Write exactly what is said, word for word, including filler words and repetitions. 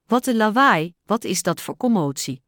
Wat een lawaai, wat is dat voor commotie?